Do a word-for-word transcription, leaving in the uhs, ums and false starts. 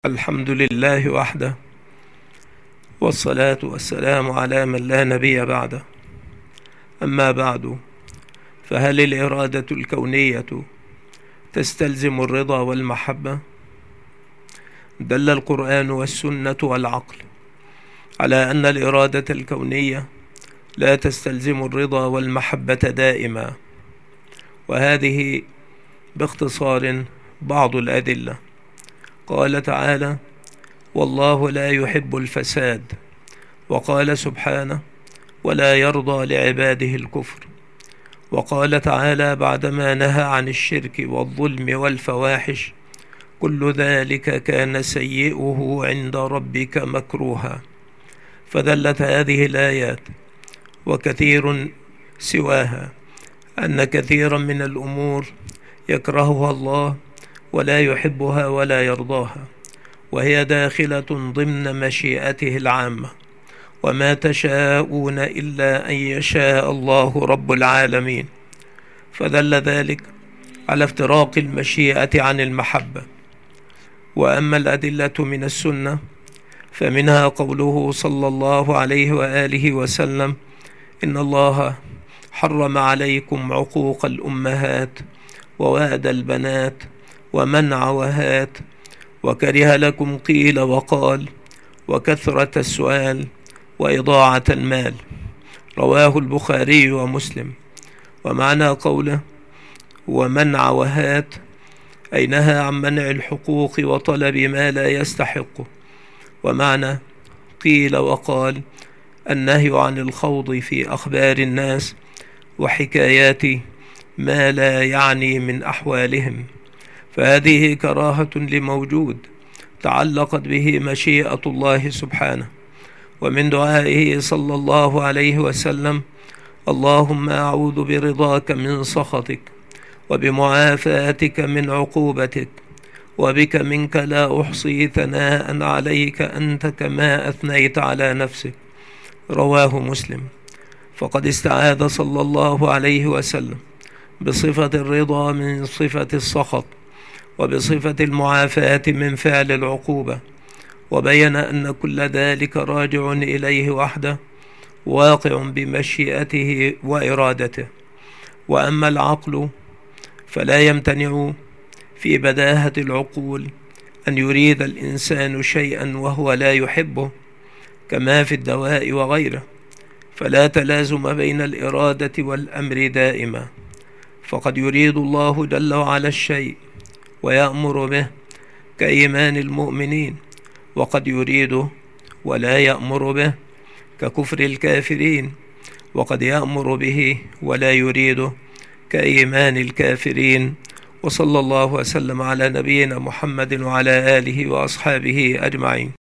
الحمد لله وحده، والصلاة والسلام على من لا نبي بعده. أما بعد، فهل الإرادة الكونية تستلزم الرضا والمحبة؟ دل القرآن والسنة والعقل على أن الإرادة الكونية لا تستلزم الرضا والمحبة دائما، وهذه باختصار بعض الأدلة. قال تعالى: والله لا يحب الفساد. وقال سبحانه: ولا يرضى لعباده الكفر. وقال تعالى بعدما نهى عن الشرك والظلم والفواحش: كل ذلك كان سيئه عند ربك مكروها. فدلت هذه الآيات وكثير سواها أن كثيرا من الأمور يكرهها الله ولا يحبها ولا يرضاها، وهي داخلة ضمن مشيئته العامة، وما تشاءون إلا أن يشاء الله رب العالمين. فدل ذلك على افتراق المشيئة عن المحبة. وأما الأدلة من السنة فمنها قوله صلى الله عليه وآله وسلم: إن الله حرم عليكم عقوق الأمهات ووأد البنات ومنع وهات، وكره لكم قيل وقال وكثرة السؤال وإضاعة المال. رواه البخاري ومسلم. ومعنى قوله ومنع وهات أي نهى عن منع الحقوق وطلب ما لا يستحقه. ومعنى قيل وقال النهي عن الخوض في أخبار الناس وحكايات ما لا يعني من أحوالهم، فهذه كراهة لموجود تعلقت به مشيئة الله سبحانه. ومن دعائه صلى الله عليه وسلم: اللهم أعوذ برضاك من سخطك وبمعافاتك من عقوبتك، وبك منك لا أحصي ثناء عليك أنت كما أثنيت على نفسك. رواه مسلم. فقد استعاذ صلى الله عليه وسلم بصفة الرضا من صفة السخط، وبصفة المعافاة من فعل العقوبة، وبين أن كل ذلك راجع إليه وحده، واقع بمشيئته وإرادته. وأما العقل فلا يمتنع في بداهة العقول أن يريد الإنسان شيئا وهو لا يحبه، كما في الدواء وغيره، فلا تلازم بين الإرادة والأمر دائما. فقد يريد الله جل وعلا الشيء ويأمر به كإيمان المؤمنين، وقد يريده ولا يأمر به ككفر الكافرين، وقد يأمر به ولا يريده كإيمان الكافرين. وصلى الله وسلم على نبينا محمد وعلى آله وأصحابه أجمعين.